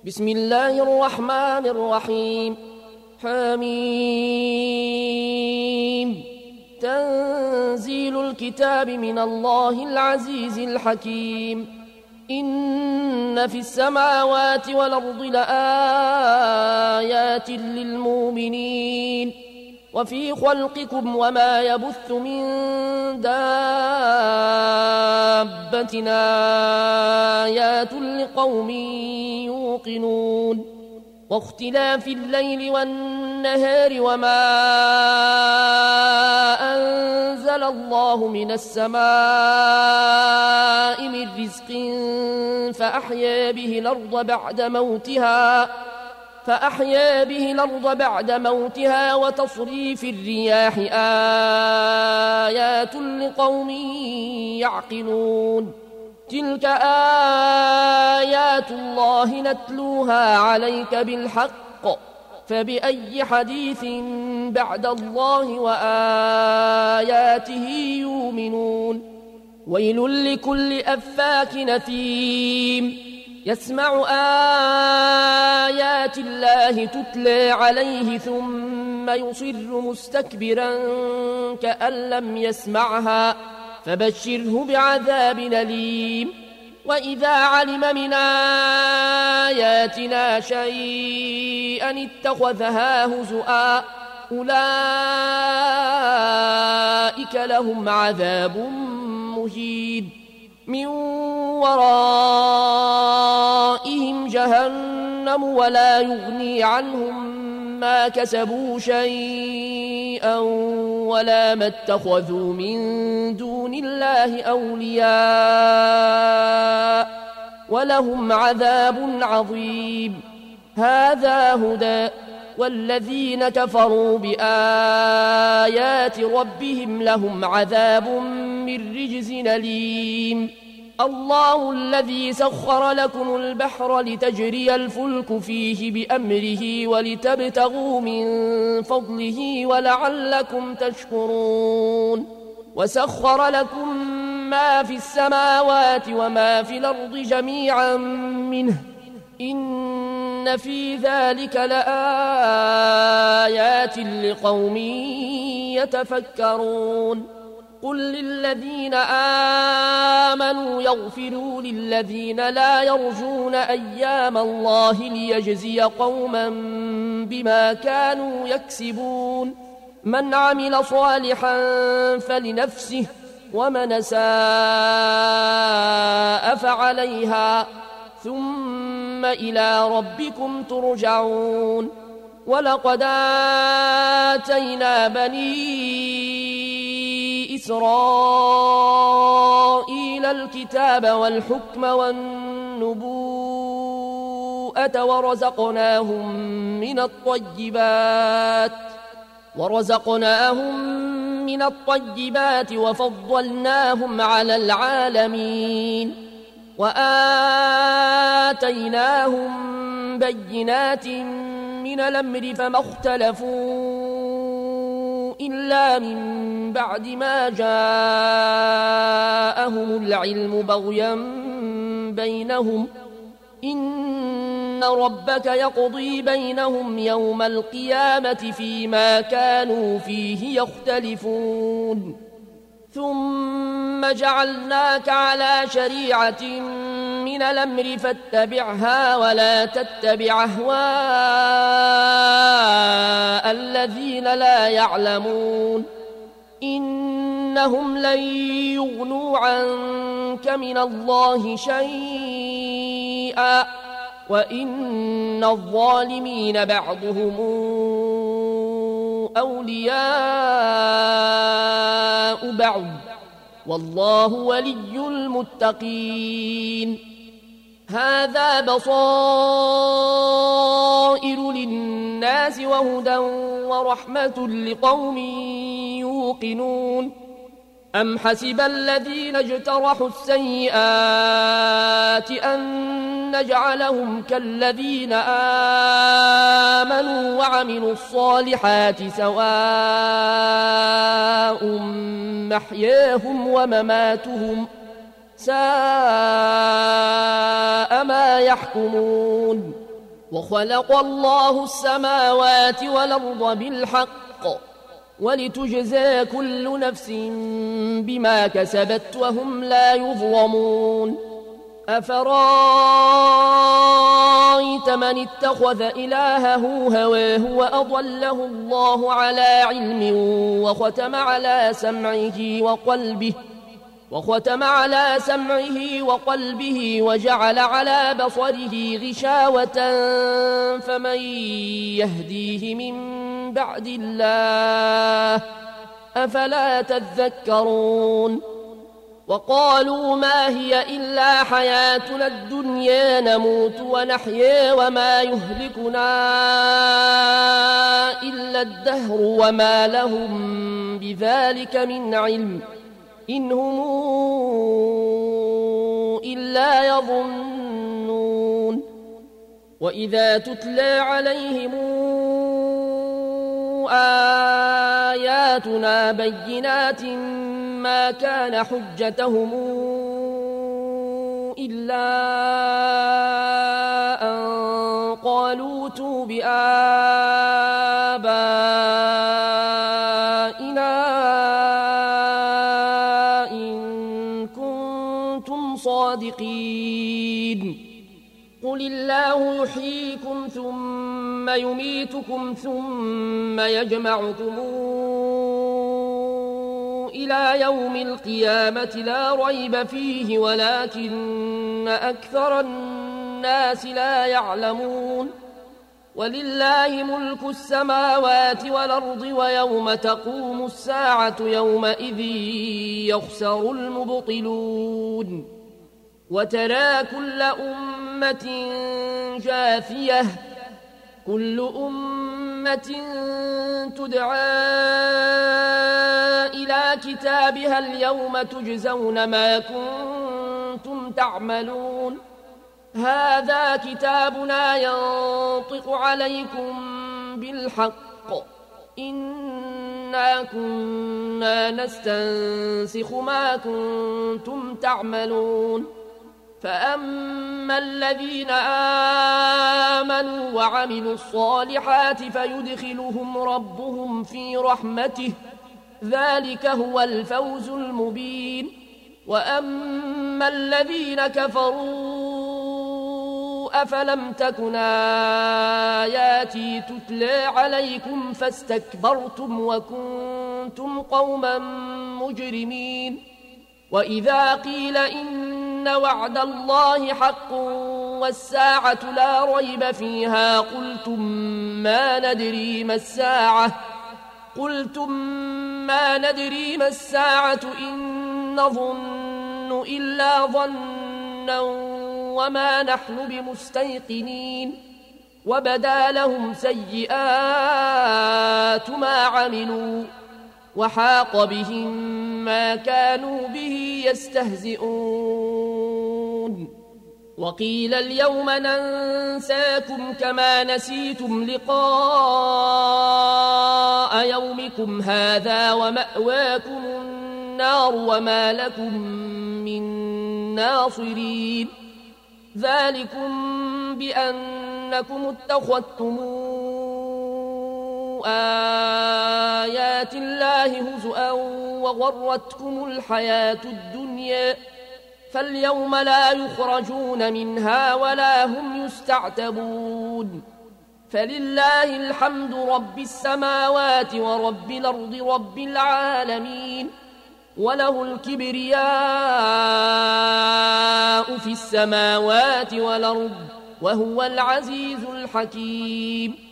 بسم الله الرحمن الرحيم. حميم. تنزيل الكتاب من الله العزيز الحكيم. إن في السماوات والأرض لآيات للمؤمنين وفي خلقكم وما يبث من دابة آيات لقوم يوقنون واختلاف الليل والنهار وما أنزل الله من السماء من رزق فأحيا به الأرض بعد موتها وتصريف الرياح آيات لقوم يعقلون. تلك آيات الله نتلوها عليك بالحق فبأي حديث بعد الله وآياته يؤمنون. ويل لكل أفاك نثيم يسمع آيات الله تتلى عليه ثم يصر مستكبرا كأن لم يسمعها فبشره بعذاب أليم. وإذا علم من آياتنا شيئا اتخذها هزؤا أولئك لهم عذاب مهين من ورائهم جهنم ولا يغني عنهم ما كسبوا شيئا ولا ما اتخذوا من دون الله أولياء ولهم عذاب عظيم. هذا هدى والذين كفروا بآيات ربهم لهم عذاب من رجز أليم. الله الذي سخر لكم البحر لتجري الفلك فيه بأمره ولتبتغوا من فضله ولعلكم تشكرون. وسخر لكم ما في السماوات وما في الأرض جميعا منه إن في ذلك لآيات لقوم يتفكرون. قل للذين آمنوا يغفروا للذين لا يرجون أيام الله ليجزي قوما بما كانوا يكسبون. من عمل صالحا فلنفسه ومن ساء فعليها ثم إلى ربكم ترجعون. ولقد آتينا بني إسرائيل الكتاب والحكم والنبوءة ورزقناهم من الطيبات وفضلناهم على العالمين وآتيناهم بينات من الأمر فما اختلفوا إلا من بعد ما جاءهم العلم بغيا بينهم إن ربك يقضي بينهم يوم القيامة فيما كانوا فيه يختلفون. ثم جعلناك على شريعة من الأمر فاتبعها ولا تتبع أهواء الذين لا يعلمون إنهم لن يغنوا عنك من الله شيئا وإن الظالمين بعضهم أولياء بعض والله ولي المتقين. هذا بصائر للناس وهدى ورحمة لقوم يوقنون. أم حسب الذين اجترحوا السيئات أن نجعلهم كالذين آمنوا وعملوا الصالحات سواء محياهم ومماتهم ساء ما يحكمون. وخلق الله السماوات والأرض بالحق ولتجزى كل نفس بما كسبت وهم لا يظلمون أفرأيت من اتخذ إلهه هواه وأضله الله على علم وختم على سمعه وقلبه وجعل على بصره غشاوة فمن يهديه من بعد الله أفلا تذكرون وقالوا ما هي إلا حياتنا الدنيا نموت ونحيا وما يهلكنا إلا الدهر وما لهم بذلك من علم إن هم إلا يظنون وإذا تتلى عليهم آياتنا بينات ما كان حجتهم إلا أن قالوا ائتوا بآبائنا إن كنتم صادقين قل الله يحييكم ثم يميتكم ثم يجمعكم إلى يوم القيامة لا ريب فيه ولكن أكثر الناس لا يعلمون ولله ملك السماوات والأرض ويوم تقوم الساعة يومئذ يخسر المبطلون وترى كل أمة جاثية كل أمة تدعى إلى كتابها اليوم تجزون ما كنتم تعملون هذا كتابنا ينطق عليكم بالحق إنا كنا نستنسخ ما كنتم تعملون فأما الذين آمنوا وعملوا الصالحات فيدخلهم ربهم في رحمته ذلك هو الفوز المبين وأما الذين كفروا أفلم تكن آياتي تتلى عليكم فاستكبرتم وكنتم قوما مجرمين وإذا قيل إن وعد الله حق والساعة لا ريب فيها قلتم ما ندري ما الساعة إن نظن إلا ظنا وما نحن بمستيقنين وبدا لهم سيئات ما عملوا وحاق بهم ما كانوا به يستهزئون وقيل اليوم ننساكم كما نسيتم لقاء يومكم هذا ومأواكم النار وما لكم من ناصرين ذلكم بأنكم اتخذتم آيات الله هزؤا وغرتكم الحياة الدنيا فاليوم لا يخرجون منها ولا هم يستعتبون فلله الحمد رب السماوات ورب الأرض رب العالمين وله الكبرياء في السماوات والأرض وهو العزيز الحكيم